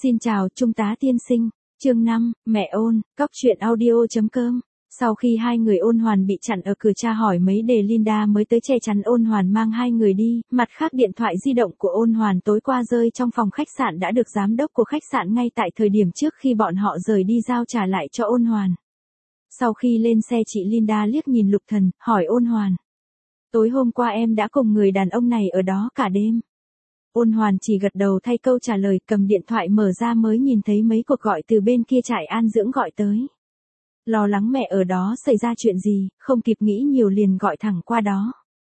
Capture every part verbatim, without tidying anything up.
Xin chào Trung tá tiên sinh, chương năm, mẹ ôn, cóc truyện audio.com. Sau khi hai người Ôn Hoàn bị chặn ở cửa tra hỏi mấy đề, Linda mới tới che chắn Ôn Hoàn mang hai người đi. Mặt khác, điện thoại di động của Ôn Hoàn tối qua rơi trong phòng khách sạn đã được giám đốc của khách sạn ngay tại thời điểm trước khi bọn họ rời đi giao trả lại cho Ôn Hoàn. Sau khi lên xe, chị Linda liếc nhìn Lục Thần, hỏi Ôn Hoàn. Tối hôm qua em đã cùng người đàn ông này ở đó cả đêm. Ôn Hoàn chỉ gật đầu thay câu trả lời, cầm điện thoại mở ra mới nhìn thấy mấy cuộc gọi từ bên kia trại an dưỡng gọi tới. Lo lắng mẹ ở đó xảy ra chuyện gì, không kịp nghĩ nhiều liền gọi thẳng qua đó.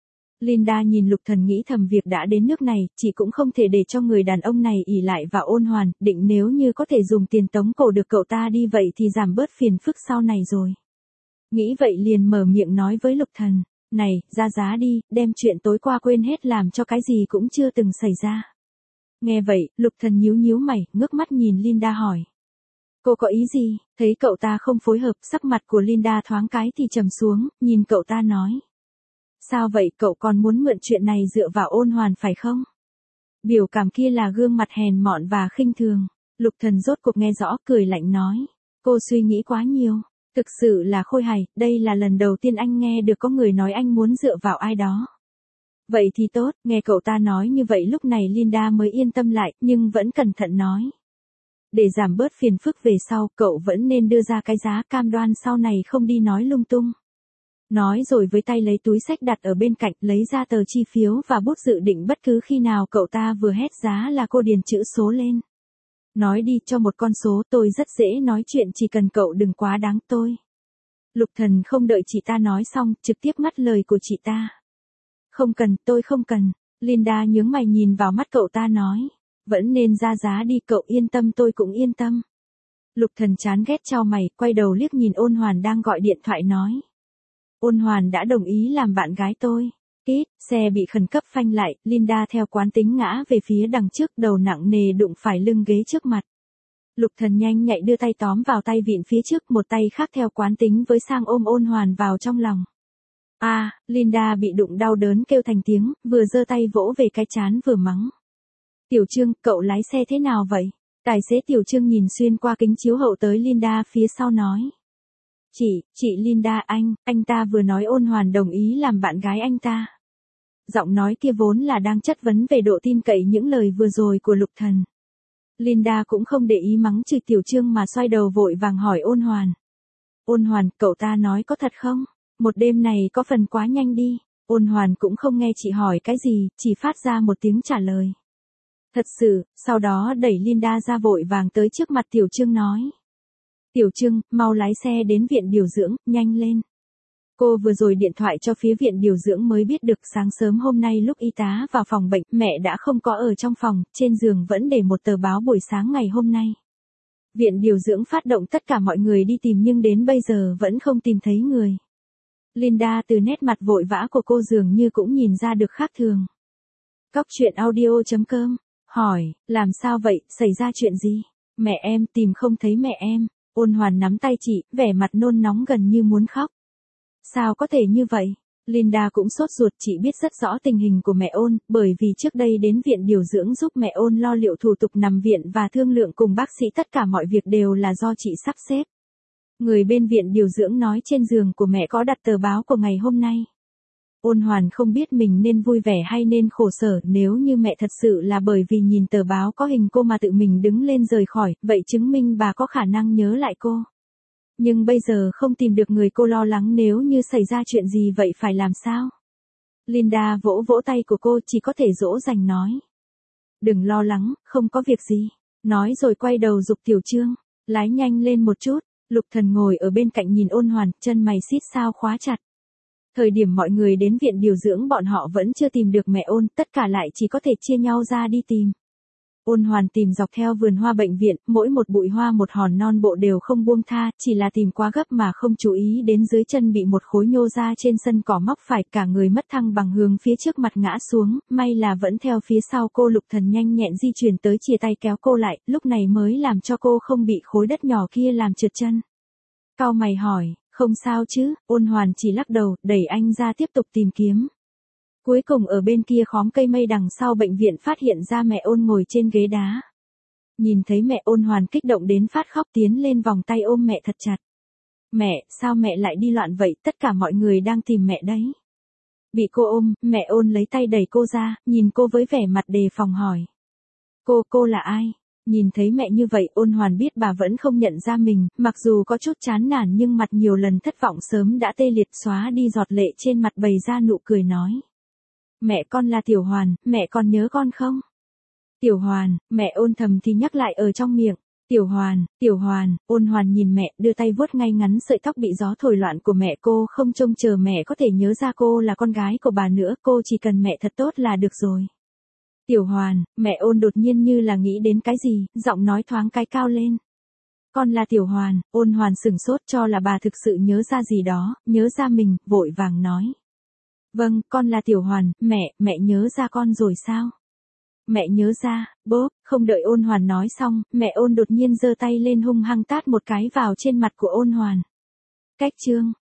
Linda nhìn Lục Thần nghĩ thầm, việc đã đến nước này, chị cũng không thể để cho người đàn ông này ỷ lại vào Ôn Hoàn, định nếu như có thể dùng tiền tống cổ được cậu ta đi vậy thì giảm bớt phiền phức sau này rồi. Nghĩ vậy liền mở miệng nói với Lục Thần. Này, ra giá đi, đem chuyện tối qua quên hết, làm cho cái gì cũng chưa từng xảy ra. Nghe vậy, Lục Thần nhíu nhíu mày, ngước mắt nhìn Linda hỏi. Cô có ý gì? Thấy cậu ta không phối hợp, sắc mặt của Linda thoáng cái thì trầm xuống, nhìn cậu ta nói. Sao vậy, cậu còn muốn mượn chuyện này dựa vào Ôn Hoàn phải không? Biểu cảm kia là gương mặt hèn mọn và khinh thường. Lục Thần rốt cuộc nghe rõ, cười lạnh nói. Cô suy nghĩ quá nhiều. Thực sự là khôi hài, đây là lần đầu tiên anh nghe được có người nói anh muốn dựa vào ai đó. Vậy thì tốt, nghe cậu ta nói như vậy lúc này Linda mới yên tâm lại, nhưng vẫn cẩn thận nói. Để giảm bớt phiền phức về sau, cậu vẫn nên đưa ra cái giá, cam đoan sau này không đi nói lung tung. Nói rồi với tay lấy túi xách đặt ở bên cạnh, lấy ra tờ chi phiếu và bút, dự định bất cứ khi nào cậu ta vừa hét giá là cô điền chữ số lên. Nói đi, cho một con số, tôi rất dễ nói chuyện, chỉ cần cậu đừng quá đáng tôi. Lục Thần không đợi chị ta nói xong, trực tiếp ngắt lời của chị ta. Không cần, tôi không cần. Linda nhướng mày nhìn vào mắt cậu ta nói. Vẫn nên ra giá đi, cậu yên tâm tôi cũng yên tâm. Lục Thần chán ghét chau mày, quay đầu liếc nhìn Ôn Hoàn đang gọi điện thoại nói. Ôn Hoàn đã đồng ý làm bạn gái tôi. Kít, xe bị khẩn cấp phanh lại, Linda theo quán tính ngã về phía đằng trước, đầu nặng nề đụng phải lưng ghế trước mặt. Lục Thần nhanh nhạy đưa tay tóm vào tay vịn phía trước, một tay khác theo quán tính với sang ôm Ôn Hoàn vào trong lòng. A, à, Linda bị đụng đau đớn kêu thành tiếng, vừa giơ tay vỗ về cái trán vừa mắng. Tiểu Trương, cậu lái xe thế nào vậy? Tài xế Tiểu Trương nhìn xuyên qua kính chiếu hậu tới Linda phía sau nói. Chị, chị Linda, anh, anh ta vừa nói Ôn Hoàn đồng ý làm bạn gái anh ta. Giọng nói kia vốn là đang chất vấn về độ tin cậy những lời vừa rồi của Lục Thần. Linda cũng không để ý mắng chửi Tiểu Trương mà xoay đầu vội vàng hỏi Ôn Hoàn. Ôn Hoàn, cậu ta nói có thật không? Một đêm này có phần quá nhanh đi. Ôn Hoàn cũng không nghe chị hỏi cái gì, chỉ phát ra một tiếng trả lời. Thật sự, sau đó đẩy Linda ra vội vàng tới trước mặt Tiểu Trương nói. Tiểu Trương, mau lái xe đến viện điều dưỡng, nhanh lên. Cô vừa rồi điện thoại cho phía viện điều dưỡng mới biết được sáng sớm hôm nay lúc y tá vào phòng bệnh, mẹ đã không có ở trong phòng, trên giường vẫn để một tờ báo buổi sáng ngày hôm nay. Viện điều dưỡng phát động tất cả mọi người đi tìm nhưng đến bây giờ vẫn không tìm thấy người. Linda từ nét mặt vội vã của cô dường như cũng nhìn ra được khác thường. Cóc truyện audio.com, hỏi, làm sao vậy, xảy ra chuyện gì? Mẹ em, tìm không thấy mẹ em. Ôn Hoàn nắm tay chị, vẻ mặt nôn nóng gần như muốn khóc. Sao có thể như vậy? Linda cũng sốt ruột, chị biết rất rõ tình hình của mẹ Ôn, bởi vì trước đây đến viện điều dưỡng giúp mẹ Ôn lo liệu thủ tục nằm viện và thương lượng cùng bác sĩ, tất cả mọi việc đều là do chị sắp xếp. Người bên viện điều dưỡng nói trên giường của mẹ có đặt tờ báo của ngày hôm nay. Ôn Hoàn không biết mình nên vui vẻ hay nên khổ sở, nếu như mẹ thật sự là bởi vì nhìn tờ báo có hình cô mà tự mình đứng lên rời khỏi, vậy chứng minh bà có khả năng nhớ lại cô. Nhưng bây giờ không tìm được người, cô lo lắng nếu như xảy ra chuyện gì vậy phải làm sao? Linda vỗ vỗ tay của cô, chỉ có thể dỗ dành nói. Đừng lo lắng, không có việc gì. Nói rồi quay đầu giục Tiểu Trương, lái nhanh lên một chút. Lục Thần ngồi ở bên cạnh nhìn Ôn Hoàn, chân mày xít sao khóa chặt. Thời điểm mọi người đến viện điều dưỡng bọn họ vẫn chưa tìm được mẹ Ôn, tất cả lại chỉ có thể chia nhau ra đi tìm. Ôn Hoàn tìm dọc theo vườn hoa bệnh viện, mỗi một bụi hoa một hòn non bộ đều không buông tha, chỉ là tìm quá gấp mà không chú ý đến dưới chân bị một khối nhô ra trên sân cỏ móc phải, cả người mất thăng bằng hướng phía trước mặt ngã xuống, may là vẫn theo phía sau cô. Lục Thần nhanh nhẹn di chuyển tới chia tay kéo cô lại, lúc này mới làm cho cô không bị khối đất nhỏ kia làm trượt chân. Cau mày hỏi, không sao chứ? Ôn Hoàn chỉ lắc đầu, đẩy anh ra tiếp tục tìm kiếm. Cuối cùng ở bên kia khóm cây mây đằng sau bệnh viện phát hiện ra mẹ Ôn ngồi trên ghế đá. Nhìn thấy mẹ Ôn Hoàn kích động đến phát khóc tiến lên vòng tay ôm mẹ thật chặt. Mẹ, sao mẹ lại đi loạn vậy, tất cả mọi người đang tìm mẹ đấy. Bị cô ôm, mẹ Ôn lấy tay đẩy cô ra, nhìn cô với vẻ mặt đề phòng hỏi. Cô, cô là ai? Nhìn thấy mẹ như vậy Ôn Hoàn biết bà vẫn không nhận ra mình, mặc dù có chút chán nản nhưng mặt nhiều lần thất vọng sớm đã tê liệt xóa đi giọt lệ trên mặt bày ra nụ cười nói. Mẹ con là Tiểu Hoàn, mẹ còn nhớ con không? Tiểu Hoàn, mẹ Ôn thầm thì nhắc lại ở trong miệng. Tiểu Hoàn, Tiểu Hoàn, Ôn Hoàn nhìn mẹ đưa tay vuốt ngay ngắn sợi tóc bị gió thổi loạn của mẹ cô không trông chờ mẹ có thể nhớ ra cô là con gái của bà nữa, cô chỉ cần mẹ thật tốt là được rồi. Tiểu Hoàn, mẹ Ôn đột nhiên như là nghĩ đến cái gì, giọng nói thoáng cái cao lên. Con là Tiểu Hoàn, Ôn Hoàn sửng sốt cho là bà thực sự nhớ ra gì đó, nhớ ra mình, vội vàng nói. Vâng, con là Tiểu Hoàn, mẹ, mẹ nhớ ra con rồi sao? Mẹ nhớ ra, bốp, không đợi Ôn Hoàn nói xong, mẹ Ôn đột nhiên giơ tay lên hung hăng tát một cái vào trên mặt của Ôn Hoàn. Cách chương.